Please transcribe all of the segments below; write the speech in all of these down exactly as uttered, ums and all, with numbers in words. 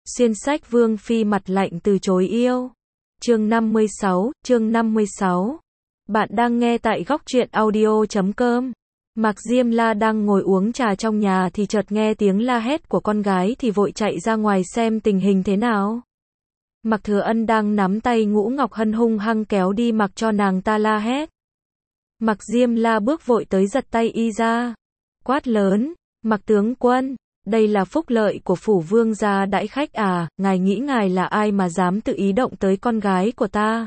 Xuyên sách Vương Phi mặt lạnh từ chối yêu. Chương năm mươi sáu, chương năm mươi sáu. Bạn đang nghe tại góc truyện audio chấm com. Mạc Diêm La đang ngồi uống trà trong nhà thì chợt nghe tiếng la hét của con gái thì vội chạy ra ngoài xem tình hình thế nào. Mạc Thừa Ân đang nắm tay Ngũ Ngọc Hân hung hăng kéo đi mặc cho nàng ta la hét. Mạc Diêm La bước vội tới giật tay y ra. Quát lớn, Mạc tướng quân, đây là phúc lợi của phủ vương gia đãi khách à, ngài nghĩ ngài là ai mà dám tự ý động tới con gái của ta?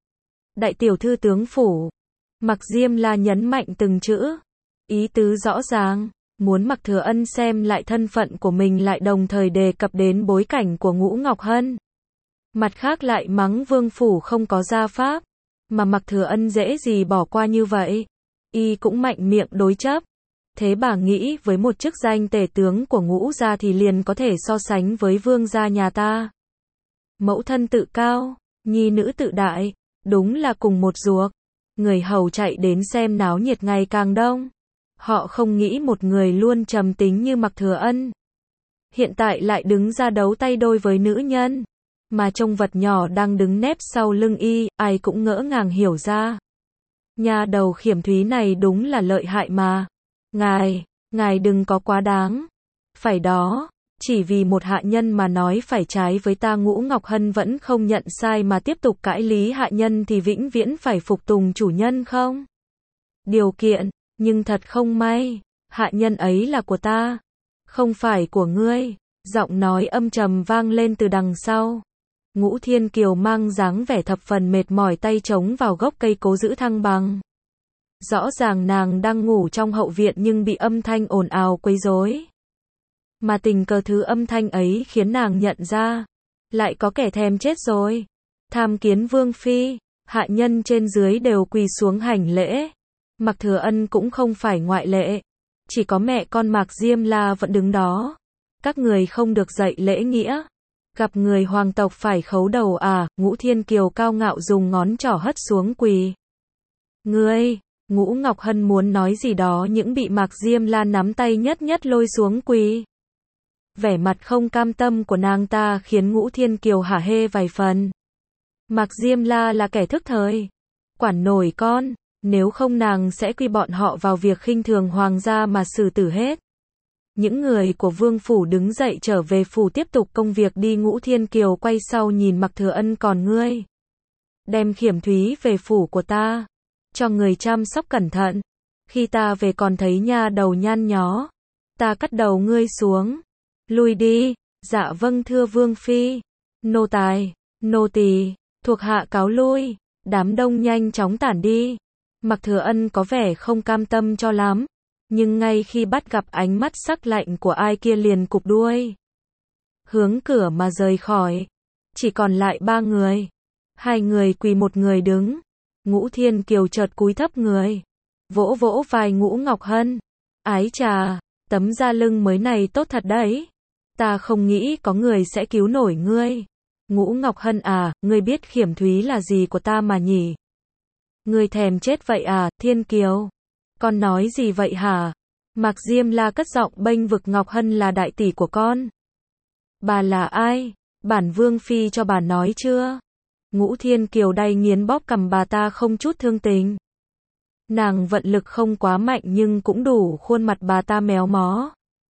Đại tiểu thư tướng phủ. Mạc Diêm La nhấn mạnh từng chữ. Ý tứ rõ ràng, muốn Mạc Thừa Ân xem lại thân phận của mình lại đồng thời đề cập đến bối cảnh của Ngũ Ngọc Hân. Mặt khác lại mắng vương phủ không có gia pháp, mà Mạc Thừa Ân dễ gì bỏ qua như vậy. Y cũng mạnh miệng đối chấp. Thế bà nghĩ với một chức danh tể tướng của Ngũ gia thì liền có thể so sánh với vương gia nhà ta. Mẫu thân tự cao, nhi nữ tự đại, đúng là cùng một ruột. Người hầu chạy đến xem náo nhiệt ngày càng đông. Họ không nghĩ một người luôn trầm tính như Mạc Thừa Ân hiện tại lại đứng ra đấu tay đôi với nữ nhân, mà trông vật nhỏ đang đứng nép sau lưng y, ai cũng ngỡ ngàng hiểu ra. Nhà đầu Khiểm Thúy này đúng là lợi hại mà. Ngài, ngài đừng có quá đáng. Phải đó, chỉ vì một hạ nhân mà nói phải trái với ta. Ngũ Ngọc Hân vẫn không nhận sai mà tiếp tục cãi lý. Hạ nhân thì vĩnh viễn phải phục tùng chủ nhân không? Điều kiện, nhưng thật không may, hạ nhân ấy là của ta, không phải của ngươi. Giọng nói âm trầm vang lên từ đằng sau. Ngũ Thiên Kiều mang dáng vẻ thập phần mệt mỏi, tay chống vào gốc cây cố giữ thăng bằng. Rõ ràng nàng đang ngủ trong hậu viện nhưng bị âm thanh ồn ào quấy rối. Mà tình cờ thứ âm thanh ấy khiến nàng nhận ra, lại có kẻ thèm chết rồi. Tham kiến vương phi, hạ nhân trên dưới đều quỳ xuống hành lễ. Mạc Thừa Ân cũng không phải ngoại lệ. Chỉ có mẹ con Mạc Diêm La vẫn đứng đó. Các người không được dạy lễ nghĩa. Gặp người hoàng tộc phải khấu đầu à? Ngũ Thiên Kiều cao ngạo dùng ngón trỏ hất xuống quỳ. Ngươi, Ngũ Ngọc Hân muốn nói gì đó nhưng bị Mạc Diêm La nắm tay nhất nhất lôi xuống quỳ. Vẻ mặt không cam tâm của nàng ta khiến Ngũ Thiên Kiều hả hê vài phần. Mạc Diêm La là kẻ thức thời. Quản nổi con, nếu không nàng sẽ quy bọn họ vào việc khinh thường hoàng gia mà xử tử hết. Những người của vương phủ đứng dậy trở về phủ tiếp tục công việc đi. Ngũ Thiên Kiều quay sau nhìn Mạc Thừa Ân, còn ngươi, đem Khiểm Thúy về phủ của ta, cho người chăm sóc cẩn thận. Khi ta về còn thấy nha đầu nhan nhó, ta cắt đầu ngươi xuống. Lui đi. Dạ vâng thưa vương phi. Nô tài, nô tỳ, thuộc hạ cáo lui. Đám đông nhanh chóng tản đi. Mạc Thừa Ân có vẻ không cam tâm cho lắm, nhưng ngay khi bắt gặp ánh mắt sắc lạnh của ai kia liền cụp đuôi, hướng cửa mà rời khỏi. Chỉ còn lại ba người. Hai người quỳ, một người đứng. Ngũ Thiên Kiều chợt cúi thấp người, vỗ vỗ vai Ngũ Ngọc Hân. Ái chà, tấm da lưng mới này tốt thật đấy. Ta không nghĩ có người sẽ cứu nổi ngươi. Ngũ Ngọc Hân à, ngươi biết Khiểm Thúy là gì của ta mà nhỉ? Ngươi thèm chết vậy à? Thiên Kiều, con nói gì vậy hả? Mạc Diêm La cất giọng bênh vực. Ngọc Hân là đại tỷ của con. Bà là ai? Bản vương phi cho bà nói chưa? Ngũ Thiên Kiều đay nghiến bóp cằm bà ta không chút thương tình. Nàng vận lực không quá mạnh nhưng cũng đủ khuôn mặt bà ta méo mó.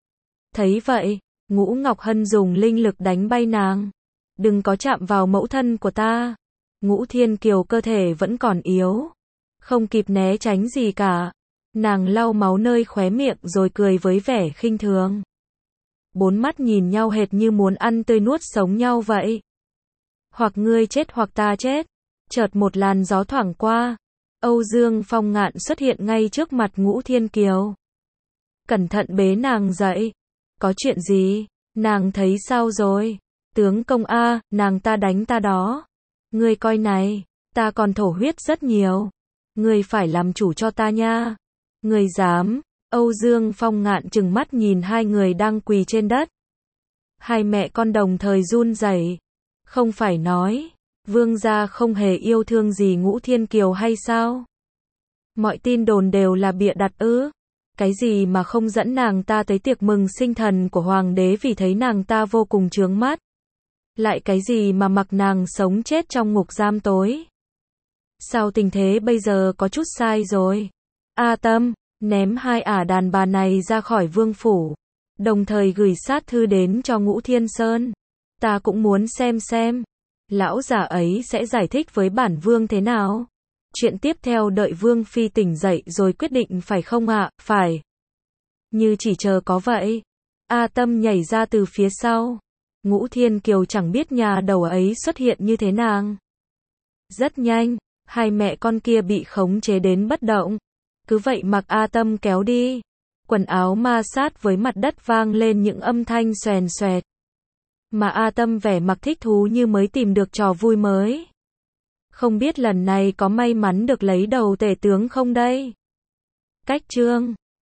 Thấy vậy, Ngũ Ngọc Hân dùng linh lực đánh bay nàng. Đừng có chạm vào mẫu thân của ta. Ngũ Thiên Kiều cơ thể vẫn còn yếu, không kịp né tránh gì cả. Nàng lau máu nơi khóe miệng rồi cười với vẻ khinh thường. Bốn mắt nhìn nhau hệt như muốn ăn tươi nuốt sống nhau vậy. Hoặc ngươi chết hoặc ta chết. Chợt một làn gió thoảng qua. Âu Dương Phong Ngạn xuất hiện ngay trước mặt Ngũ Thiên Kiều. Cẩn thận bế nàng dậy. Có chuyện gì? Nàng thấy sao rồi? Tướng công a, nàng ta đánh ta đó. Ngươi coi này, ta còn thổ huyết rất nhiều. Ngươi phải làm chủ cho ta nha. Ngươi dám? Âu Dương Phong Ngạn trừng mắt nhìn hai người đang quỳ trên đất. Hai mẹ con đồng thời run rẩy. Không phải nói, vương gia không hề yêu thương gì Ngũ Thiên Kiều hay sao? Mọi tin đồn đều là bịa đặt ư? Cái gì mà không dẫn nàng ta tới tiệc mừng sinh thần của hoàng đế vì thấy nàng ta vô cùng chướng mắt? Lại cái gì mà mặc nàng sống chết trong ngục giam tối? Sao tình thế bây giờ có chút sai rồi? A Tâm, ném hai ả đàn bà này ra khỏi vương phủ. Đồng thời gửi sát thư đến cho Ngũ Thiên Sơn. Ta cũng muốn xem xem. Lão già ấy sẽ giải thích với bản vương thế nào? Chuyện tiếp theo đợi vương phi tỉnh dậy rồi quyết định phải không ạ? Phải. Như chỉ chờ có vậy. A Tâm nhảy ra từ phía sau. Ngũ Thiên Kiều chẳng biết nhà đầu ấy xuất hiện như thế nàng. Rất nhanh, hai mẹ con kia bị khống chế đến bất động. Cứ vậy mặc A Tâm kéo đi. Quần áo ma sát với mặt đất vang lên những âm thanh xoèn xoẹt. Mà A Tâm vẻ mặt thích thú như mới tìm được trò vui mới. Không biết lần này có may mắn được lấy đầu tể tướng không đây? Cách chương